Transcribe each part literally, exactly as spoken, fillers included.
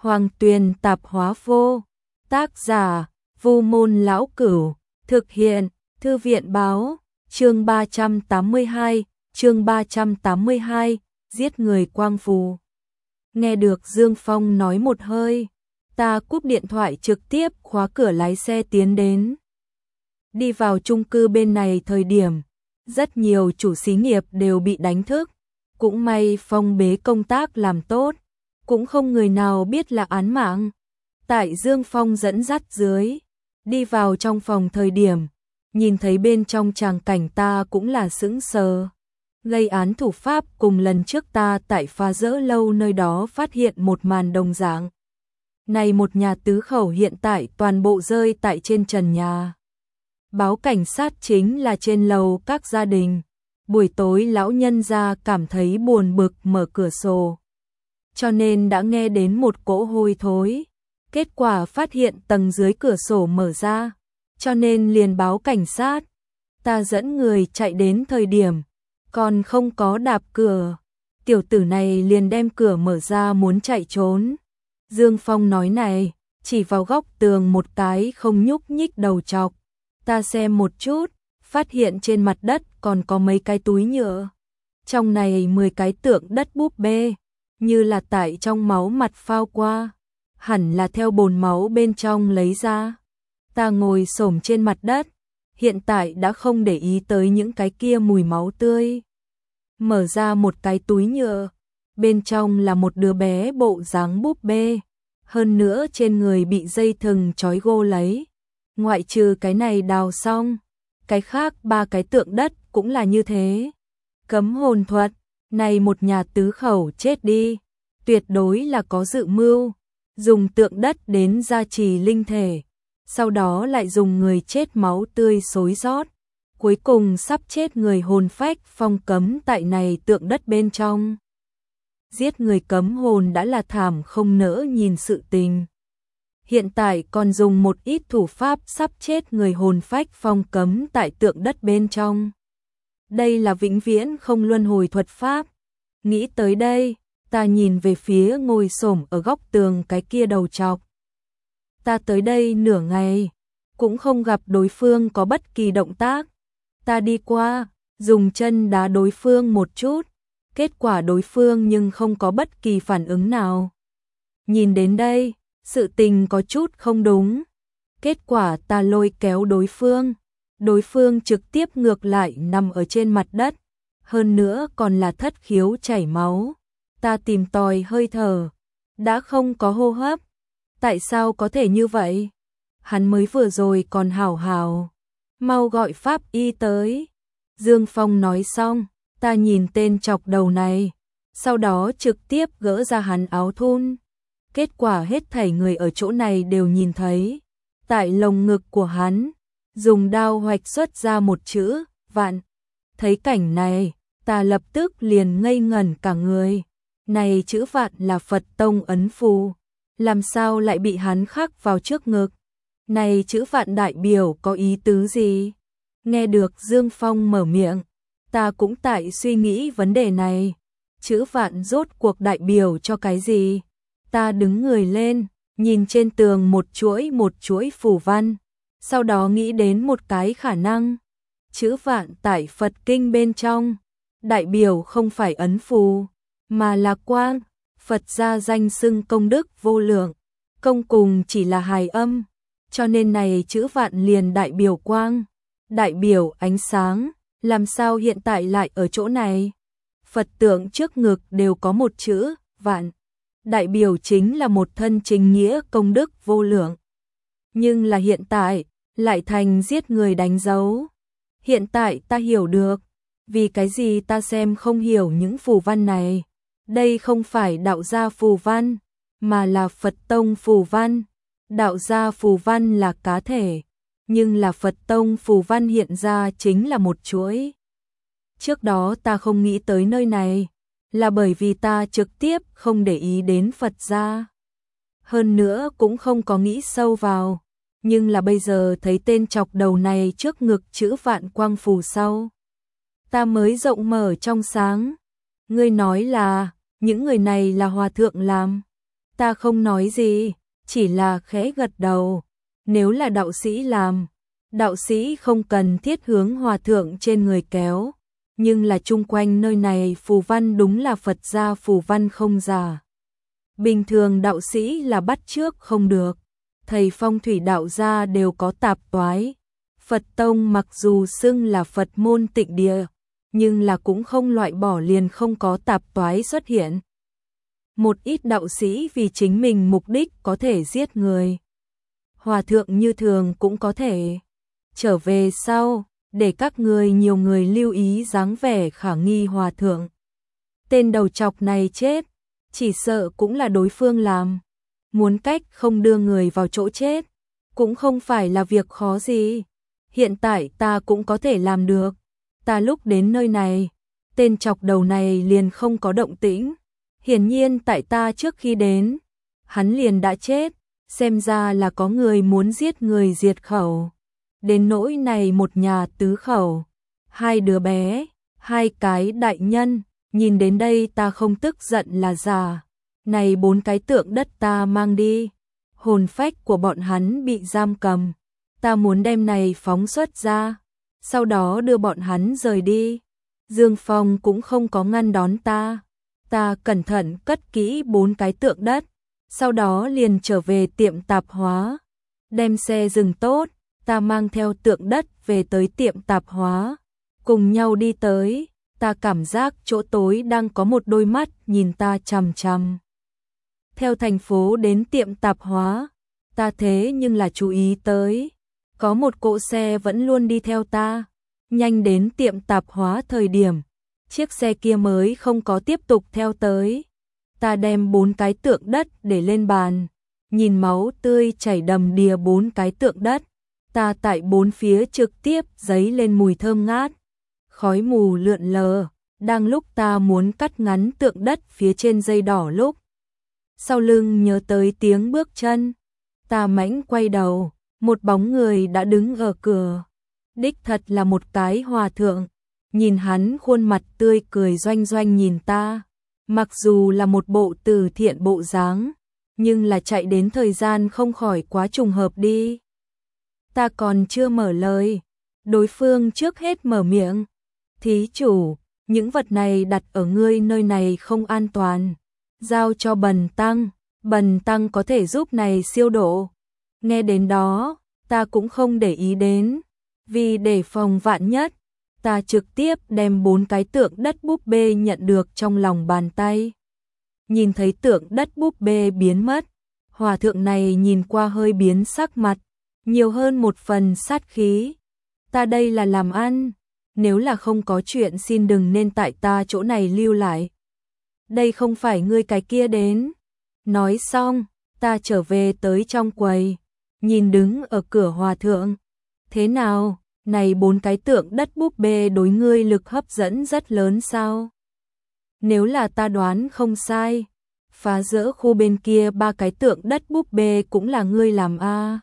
Hoàng Tuyền Tạp Hóa Vô. Tác giả: Vu Môn Lão Cửu. Thực hiện: Thư viện báo. Chương ba trăm tám mươi hai, chương ba trăm tám mươi hai, giết người quang phù. Nghe được Dương Phong nói một hơi, ta cúp điện thoại trực tiếp khóa cửa lái xe tiến đến. Đi vào chung cư bên này thời điểm, rất nhiều chủ xí nghiệp đều bị đánh thức. Cũng may Phong bế công tác làm tốt, cũng không người nào biết là án mạng. Tại Dương Phong dẫn dắt dưới, đi vào trong phòng thời điểm, nhìn thấy bên trong tràng cảnh ta cũng là sững sờ. Gây án thủ pháp cùng lần trước ta tại Phá Dỡ Lâu nơi đó phát hiện một màn đồng dạng. Này một nhà tứ khẩu hiện tại toàn bộ rơi tại trên trần nhà. Báo cảnh sát chính là trên lầu các gia đình. Buổi tối lão nhân gia cảm thấy buồn bực mở cửa sổ, cho nên đã nghe đến một cỗ hôi thối. Kết quả phát hiện tầng dưới cửa sổ mở ra, cho nên liền báo cảnh sát. Ta dẫn người chạy đến thời điểm, còn không có đạp cửa. Tiểu tử này liền đem cửa mở ra muốn chạy trốn. Dương Phong nói này, chỉ vào góc tường một cái không nhúc nhích đầu trọc. Ta xem một chút, phát hiện trên mặt đất còn có mấy cái túi nhựa. Trong này mười cái tượng đất búp bê, như là tại trong máu mặt phao qua, hẳn là theo bồn máu bên trong lấy ra. Ta ngồi xổm trên mặt đất, hiện tại đã không để ý tới những cái kia mùi máu tươi. Mở ra một cái túi nhựa, bên trong là một đứa bé bộ dáng búp bê, hơn nữa trên người bị dây thừng trói gô lấy. Ngoại trừ cái này đào xong, cái khác ba cái tượng đất cũng là như thế. Cấm hồn thuật, này một nhà tứ khẩu chết đi, tuyệt đối là có dự mưu, dùng tượng đất đến gia trì linh thể, sau đó lại dùng người chết máu tươi xối rót, cuối cùng sắp chết người hồn phách phong cấm tại này tượng đất bên trong. Giết người cấm hồn đã là thảm không nỡ nhìn sự tình. Hiện tại còn dùng một ít thủ pháp sắp chết người hồn phách phong cấm tại tượng đất bên trong. Đây là vĩnh viễn không luân hồi thuật pháp. Nghĩ tới đây, ta nhìn về phía ngồi xổm ở góc tường cái kia đầu trọc. Ta tới đây nửa ngày, cũng không gặp đối phương có bất kỳ động tác. Ta đi qua, dùng chân đá đối phương một chút, kết quả đối phương nhưng không có bất kỳ phản ứng nào. Nhìn đến đây, sự tình có chút không đúng. Kết quả ta lôi kéo đối phương, đối phương trực tiếp ngược lại nằm ở trên mặt đất, hơn nữa còn là thất khiếu chảy máu. Ta tìm tòi hơi thở, đã không có hô hấp. Tại sao có thể như vậy? Hắn mới vừa rồi còn hảo hảo, mau gọi pháp y tới. Dương Phong nói xong, ta nhìn tên chọc đầu này, sau đó trực tiếp gỡ ra hắn áo thun. Kết quả hết thảy người ở chỗ này đều nhìn thấy, tại lồng ngực của hắn, dùng đao hoạch xuất ra một chữ, vạn. Thấy cảnh này, ta lập tức liền ngây ngẩn cả người. Này chữ vạn là Phật tông ấn phù, làm sao lại bị hắn khắc vào trước ngực? Này chữ vạn đại biểu có ý tứ gì? Nghe được Dương Phong mở miệng, ta cũng tại suy nghĩ vấn đề này. Chữ vạn rốt cuộc đại biểu cho cái gì? Ta đứng người lên, nhìn trên tường một chuỗi một chuỗi phù văn, sau đó nghĩ đến một cái khả năng. Chữ vạn tại Phật kinh bên trong, đại biểu không phải ấn phù, mà là quang. Phật gia danh xưng công đức vô lượng, công cùng chỉ là hài âm, cho nên này chữ vạn liền đại biểu quang, đại biểu ánh sáng. Làm sao hiện tại lại ở chỗ này? Phật tượng trước ngực đều có một chữ vạn, đại biểu chính là một thân chính nghĩa công đức vô lượng. Nhưng là hiện tại, lại thành giết người đánh dấu. Hiện tại ta hiểu được, vì cái gì ta xem không hiểu những phù văn này. Đây không phải đạo gia phù văn, mà là Phật tông phù văn. Đạo gia phù văn là cá thể, nhưng là Phật tông phù văn hiện ra chính là một chuỗi. Trước đó ta không nghĩ tới nơi này, là bởi vì ta trực tiếp không để ý đến Phật gia. Hơn nữa cũng không có nghĩ sâu vào, nhưng là bây giờ thấy tên chọc đầu này trước ngực chữ vạn quang phù sau. Ta mới rộng mở trong sáng. Ngươi nói là, những người này là hòa thượng làm. Ta không nói gì, chỉ là khẽ gật đầu. Nếu là đạo sĩ làm, đạo sĩ không cần thiết hướng hòa thượng trên người kéo, nhưng là chung quanh nơi này phù văn đúng là Phật gia phù văn không giả. Bình thường đạo sĩ là bắt chước không được, thầy phong thủy đạo gia đều có tạp toái. Phật tông mặc dù xưng là Phật môn tịnh địa, nhưng là cũng không loại bỏ liền không có tạp toái xuất hiện. Một ít đạo sĩ vì chính mình mục đích có thể giết người. Hòa thượng như thường cũng có thể trở về sau, để các người nhiều người lưu ý dáng vẻ khả nghi hòa thượng. Tên đầu chọc này chết, chỉ sợ cũng là đối phương làm. Muốn cách không đưa người vào chỗ chết, cũng không phải là việc khó gì. Hiện tại ta cũng có thể làm được. Ta lúc đến nơi này, tên chọc đầu này liền không có động tĩnh. Hiển nhiên tại ta trước khi đến, hắn liền đã chết. Xem ra là có người muốn giết người diệt khẩu. Đến nỗi này một nhà tứ khẩu, hai đứa bé, hai cái đại nhân, nhìn đến đây ta không tức giận là giả. Này bốn cái tượng đất ta mang đi, hồn phách của bọn hắn bị giam cầm, ta muốn đem này phóng xuất ra, sau đó đưa bọn hắn rời đi. Dương Phong cũng không có ngăn đón ta, ta cẩn thận cất kỹ bốn cái tượng đất, sau đó liền trở về tiệm tạp hóa, đem xe dừng tốt. Ta mang theo tượng đất về tới tiệm tạp hóa, cùng nhau đi tới, ta cảm giác chỗ tối đang có một đôi mắt nhìn ta chằm chằm. Theo thành phố đến tiệm tạp hóa, ta thế nhưng là chú ý tới, có một cỗ xe vẫn luôn đi theo ta, nhanh đến tiệm tạp hóa thời điểm, chiếc xe kia mới không có tiếp tục theo tới. Ta đem bốn cái tượng đất để lên bàn, nhìn máu tươi chảy đầm đìa bốn cái tượng đất. Ta tại bốn phía trực tiếp giấy lên mùi thơm ngát, khói mù lượn lờ, đang lúc ta muốn cắt ngắn tượng đất phía trên dây đỏ lúc. Sau lưng nhớ tới tiếng bước chân, ta mãnh quay đầu, một bóng người đã đứng ở cửa. Đích thật là một cái hòa thượng, nhìn hắn khuôn mặt tươi cười doanh doanh nhìn ta, mặc dù là một bộ từ thiện bộ dáng, nhưng là chạy đến thời gian không khỏi quá trùng hợp đi. Ta còn chưa mở lời, đối phương trước hết mở miệng. Thí chủ, những vật này đặt ở ngươi nơi này không an toàn. Giao cho bần tăng, bần tăng có thể giúp này siêu độ. Nghe đến đó, ta cũng không để ý đến. Vì để phòng vạn nhất, ta trực tiếp đem bốn cái tượng đất búp bê nhận được trong lòng bàn tay. Nhìn thấy tượng đất búp bê biến mất, hòa thượng này nhìn qua hơi biến sắc mặt. Nhiều hơn một phần sát khí. Ta đây là làm ăn, nếu là không có chuyện xin đừng nên tại ta chỗ này lưu lại. Đây không phải ngươi cái kia đến. Nói xong, ta trở về tới trong quầy, nhìn đứng ở cửa hòa thượng. Thế nào, này bốn cái tượng đất búp bê đối ngươi lực hấp dẫn rất lớn sao? Nếu là ta đoán không sai, phá rỡ khu bên kia ba cái tượng đất búp bê cũng là ngươi làm a. À.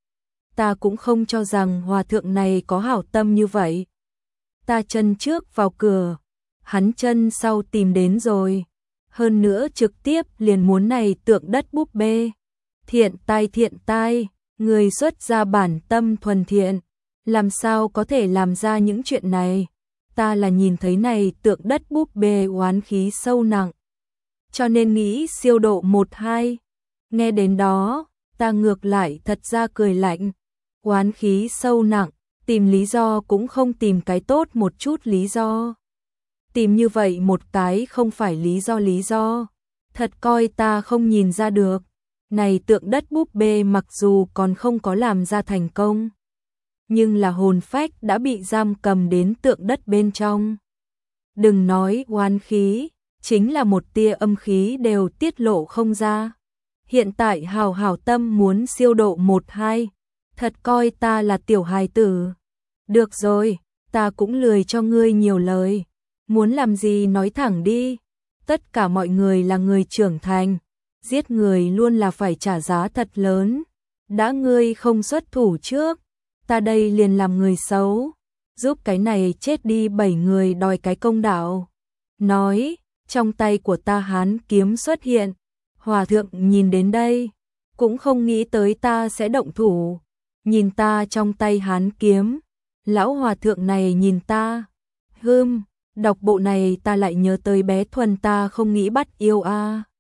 Ta cũng không cho rằng hòa thượng này có hảo tâm như vậy. Ta chân trước vào cửa, hắn chân sau tìm đến rồi. Hơn nữa trực tiếp liền muốn này tượng đất búp bê. Thiện tai thiện tai, người xuất ra bản tâm thuần thiện. Làm sao có thể làm ra những chuyện này? Ta là nhìn thấy này tượng đất búp bê oán khí sâu nặng. Cho nên nghĩ siêu độ một hai. Nghe đến đó, ta ngược lại thật ra cười lạnh. Oán khí sâu nặng, tìm lý do cũng không tìm cái tốt một chút lý do. Tìm như vậy một cái không phải lý do lý do. Thật coi ta không nhìn ra được. Này tượng đất búp bê mặc dù còn không có làm ra thành công, nhưng là hồn phách đã bị giam cầm đến tượng đất bên trong. Đừng nói oán khí, chính là một tia âm khí đều tiết lộ không ra. Hiện tại hào hảo tâm muốn siêu độ một hai. Thật coi ta là tiểu hài tử. Được rồi, ta cũng lười cho ngươi nhiều lời. Muốn làm gì nói thẳng đi. Tất cả mọi người là người trưởng thành. Giết người luôn là phải trả giá thật lớn. Đã ngươi không xuất thủ trước, ta đây liền làm người xấu. Giúp cái này chết đi bảy người đòi cái công đạo. Nói, trong tay của ta hán kiếm xuất hiện. Hòa thượng nhìn đến đây, cũng không nghĩ tới ta sẽ động thủ, nhìn ta trong tay hán kiếm, lão hòa thượng này nhìn ta, hưm, đọc bộ này ta lại nhớ tới bé Thuần ta không nghĩ bắt yêu a.